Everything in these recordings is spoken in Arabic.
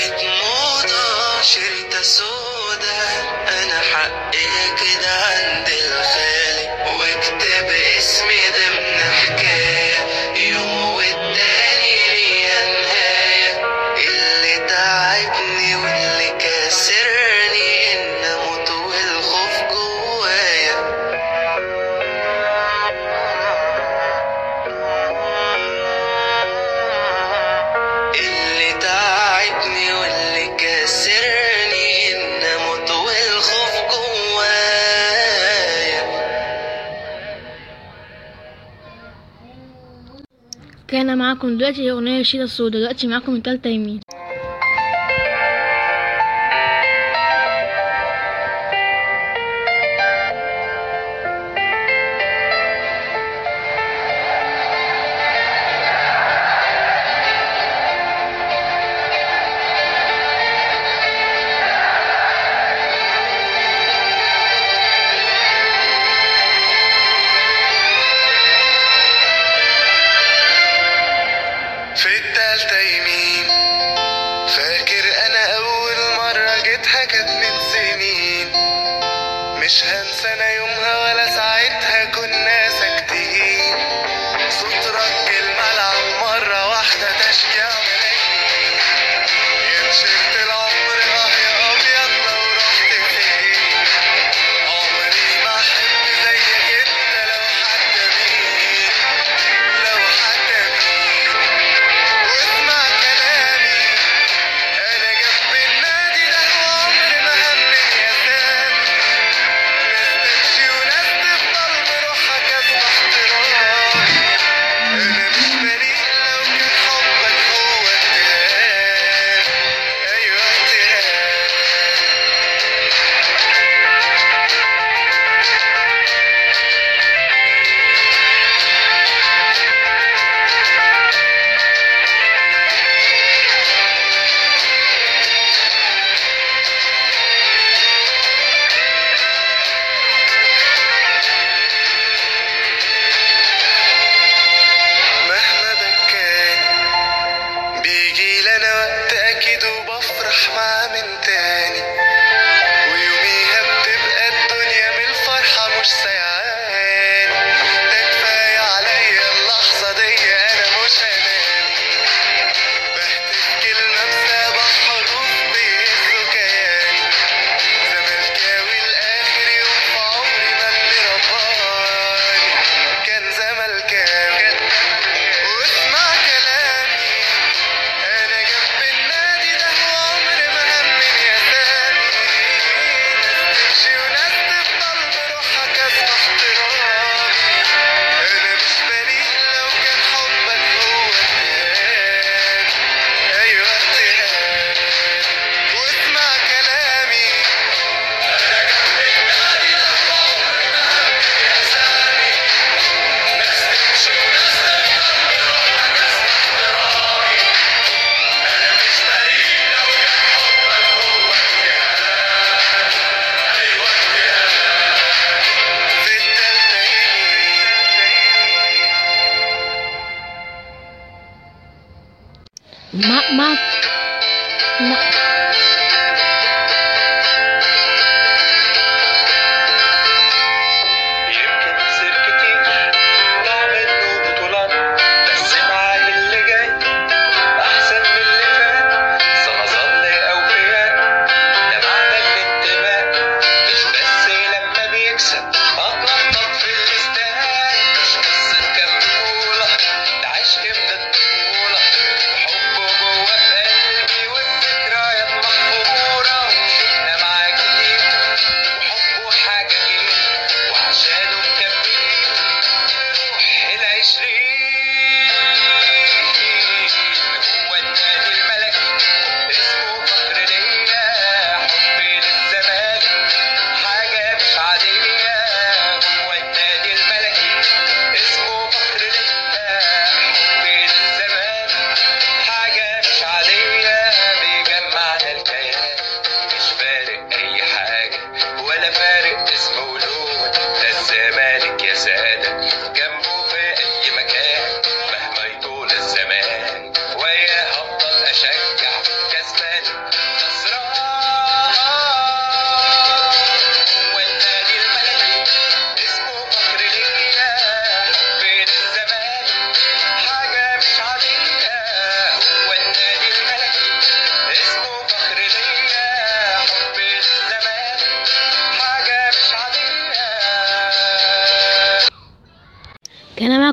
بقت موضة شريطة سودا، أنا حقي كده عند الخالق، واكتب اسمي ضمن حكاية يوم والتاني ليا نهاية. اللي تعبني واللي كسرني إن أموت والخوف جوايا. اللي تعبني واللي كسرني إن أموت والخوف جوايا. كان معاكم دلوقتي أغنية الشيطة السوداء. دلوقتي معاكم التالتة يمين. في التالتة يمين، فاكر أنا أول مرة جيتها كانت من سنين، مش هنسى أنا يومها ولا ساعتها كنا ساكتين. صوت رج الملعب مرة واحدة تشجيع ملايين، يا تيشيرت العمر يا أبيض لو رحت فين. عمري ما أحب زيك أنت لو حتى مين، لو حتى مين. واسمع كلامي أنا جنب النادي ده وعمر ما همني يا سامي. ناس تمشي وناس تفضل بروحها كسب احترامي. أنا مش بريء لو كان حبك هو اتهام، أيوة اتهام. مهما بكاني بيجي لنا وقت أكيد وبفرح معاه من تاني، ويوميها بتبقى الدنيا من الفرحة مش سيعاني. ده كفاية عليا اللحظة دي أنا مش هنام، بهتف كلمة بسبع حروف بيهزوا كياني. زملكاوي لآخر يوم في عمري ما اللي رباني كان زملكاوي. واسمع كلامي أنا جنب النادي ده وعمر ما همني يا سامي. ناس تمشي وناس تفضل بروحها كسب احترامي. أنا مش بريء لو كان حبك هو اتهام، أيوة اتهام. واسمع كلامي أنا جنب النادي ده وعمر ما همني يا سامي. ناس تمشي وناس تفضل بروحها كسب احترامي. أنا مش بريء لو كان حبك هو اتهام، أيوة اتهام. في التالتة يمين. ما يمكن تصير كتير نعمل له بطولات، بس معاه اللي جاي أحسن من اللي فات. سنظل أوفياء ده معنى الانتماء، مش بس لما بيكسب أتنطط في الاستاد. مش قصة كام بطولة ده عشق من الطفولة، وحبه جوه في قلبي والذكريات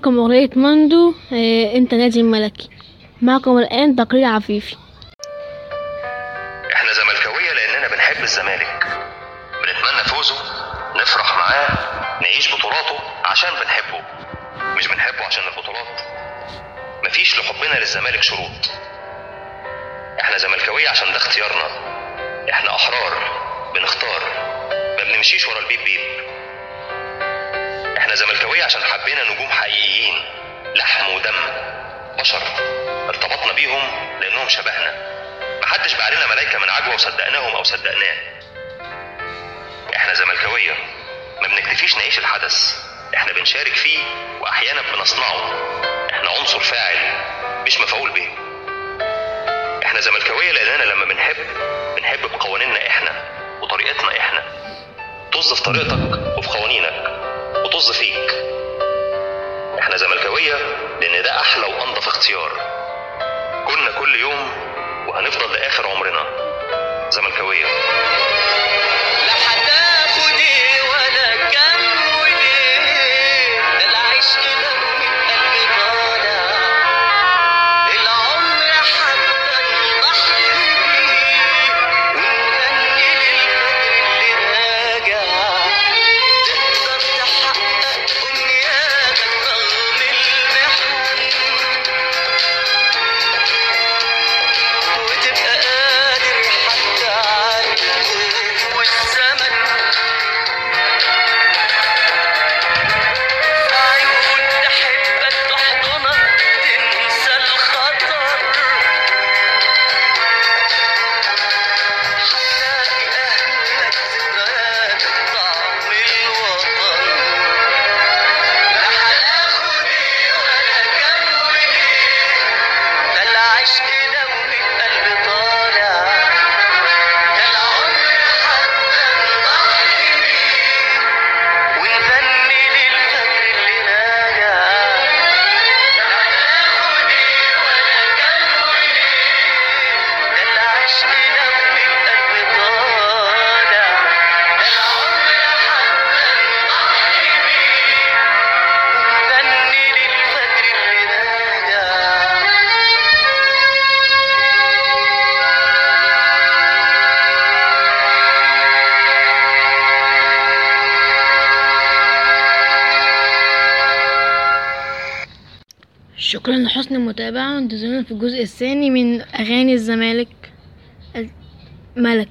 معكم أغنية مندو انت نادي الملكي. معكم الآن تقرير عفيفي. احنا زملكاوية لاننا بنحب الزمالك، بنتمنى فوزه، نفرح معاه، نعيش بطولاته عشان بنحبه، مش بنحبه عشان البطولات. مفيش لحبنا للزمالك شروط. احنا زملكاوية عشان ده اختيارنا، احنا احرار بنختار، ما بنمشيش ورا البيب بيب. احنا زملكاوية عشان حبينا نجوم حقيقيين، لحم ودم، بشر، ارتبطنا بيهم لانهم شبهنا. محدش باع لنا ملايكة من عجوة وصدقناهم او صدقناه. احنا زملكاوية ما بنكتفيش نعيش الحدث، احنا بنشارك فيه واحيانا بنصنعه. احنا عنصر فاعل مش مفعول به. احنا زملكاوية لاننا لما بنحب بقوانيننا احنا وطريقتنا احنا. طز في طريقتك وفي قوانينك وطز فيك. احنا زملكاوية لان ده احلى وانضف اختيار. كنا كل يوم وهنفضل لاخر عمرنا زملكاوية. لا هتاخد ايه ولا كام وليه، ده العشق لو من قلبي طالع، العمر حتى نضحي بيه ونغني للفجر اللي راجع. تقدر تحقق امنياتك رغم المحن، وتبقى قادر حتى على الخوف والزمن. عيون تحبك تحضنك تنسى الخطر، هتلاقي أهلك ذكرياتك طعم الوطن. لا هناخد ايه ولا كام وليه، ده العشق لو من قلبي طالع، ده العمر حتى نضحي بيه ونغني للفجر اللي راجع. لا هناخد ايه ولا كام وليه، ده العشق لو من قلبي طالع، ده العمر حتى نضحي بيه ونغني للفجر اللي راجع. شكرا لحسن المتابعة، وانتظرونا في الجزء الثاني من أغاني الزمالك الملكي.